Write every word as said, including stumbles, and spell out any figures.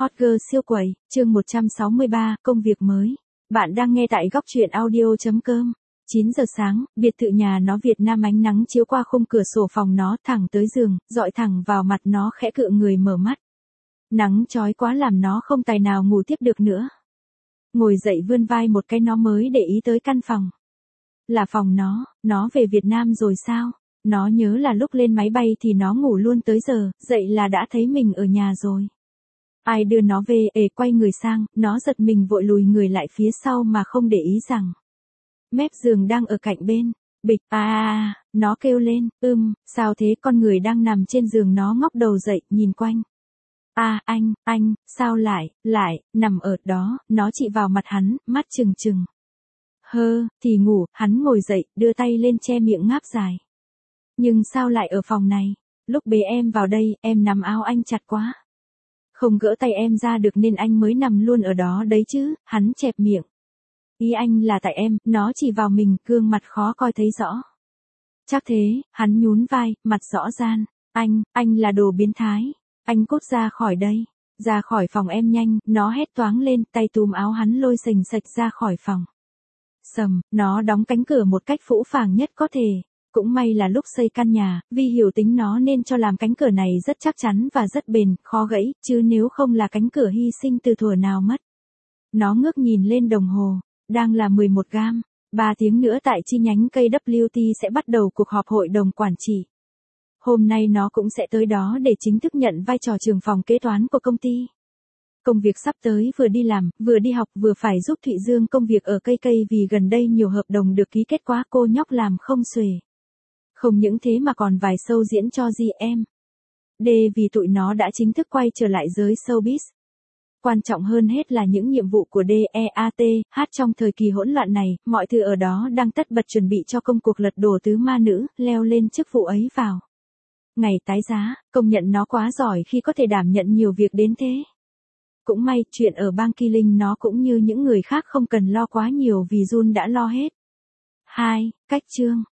Hot Girl siêu quẩy, chương một trăm sáu mươi ba, công việc mới. Bạn đang nghe tại góc truyện audio chấm com. chín giờ sáng, biệt thự nhà nó Việt Nam ánh nắng chiếu qua khung cửa sổ phòng nó thẳng tới giường, dọi thẳng vào mặt nó khẽ cựa người mở mắt. Nắng chói quá làm nó không tài nào ngủ tiếp được nữa. Ngồi dậy vươn vai một cái nó mới để ý tới căn phòng. Là phòng nó, nó về Việt Nam rồi sao? Nó nhớ là lúc lên máy bay thì nó ngủ luôn tới giờ, dậy là đã thấy mình ở nhà rồi. Ai đưa nó về, ề quay người sang, nó giật mình vội lùi người lại phía sau mà không để ý rằng mép giường đang ở cạnh bên. Bịch, à, à, à, nó kêu lên, ưm, sao thế, con người đang nằm trên giường nó ngóc đầu dậy, nhìn quanh. À, anh, anh, sao lại, lại, nằm ở đó, nó chỉ vào mặt hắn, mắt trừng trừng. Hơ, thì ngủ, hắn ngồi dậy, đưa tay lên che miệng ngáp dài. Nhưng sao lại ở phòng này? Lúc bế em vào đây, em nắm áo anh chặt quá. Không gỡ tay em ra được nên anh mới nằm luôn ở đó đấy chứ, hắn chẹp miệng. Ý anh là tại em, nó chỉ vào mình, gương mặt khó coi thấy rõ. Chắc thế, hắn nhún vai, mặt rõ gian. Anh, anh là đồ biến thái. Anh cút ra khỏi đây. Ra khỏi phòng em nhanh, nó hét toáng lên, tay túm áo hắn lôi sềnh sạch ra khỏi phòng. Sầm, nó đóng cánh cửa một cách phũ phàng nhất có thể. Cũng may là lúc xây căn nhà, vì hiểu tính nó nên cho làm cánh cửa này rất chắc chắn và rất bền, khó gãy, chứ nếu không là cánh cửa hy sinh từ thuở nào mất. Nó ngước nhìn lên đồng hồ, đang là mười một gam, ba tiếng nữa tại chi nhánh ca vê tê sẽ bắt đầu cuộc họp hội đồng quản trị. Hôm nay nó cũng sẽ tới đó để chính thức nhận vai trò trưởng phòng kế toán của công ty. Công việc sắp tới vừa đi làm, vừa đi học vừa phải giúp Thụy Dương công việc ở cây cây vì gần đây nhiều hợp đồng được ký kết quá cô nhóc làm không xuể. Không những thế mà còn vài show diễn cho giê em. D vì tụi nó đã chính thức quay trở lại giới showbiz. Quan trọng hơn hết là những nhiệm vụ của đê e a tê hát trong thời kỳ hỗn loạn này, mọi thứ ở đó đang tất bật chuẩn bị cho công cuộc lật đổ tứ ma nữ, leo lên chức vụ ấy vào. Ngày tái giá, công nhận nó quá giỏi khi có thể đảm nhận nhiều việc đến thế. Cũng may, chuyện ở bang Kỳ Linh nó cũng như những người khác không cần lo quá nhiều vì Jun đã lo hết. hai. Cách chương.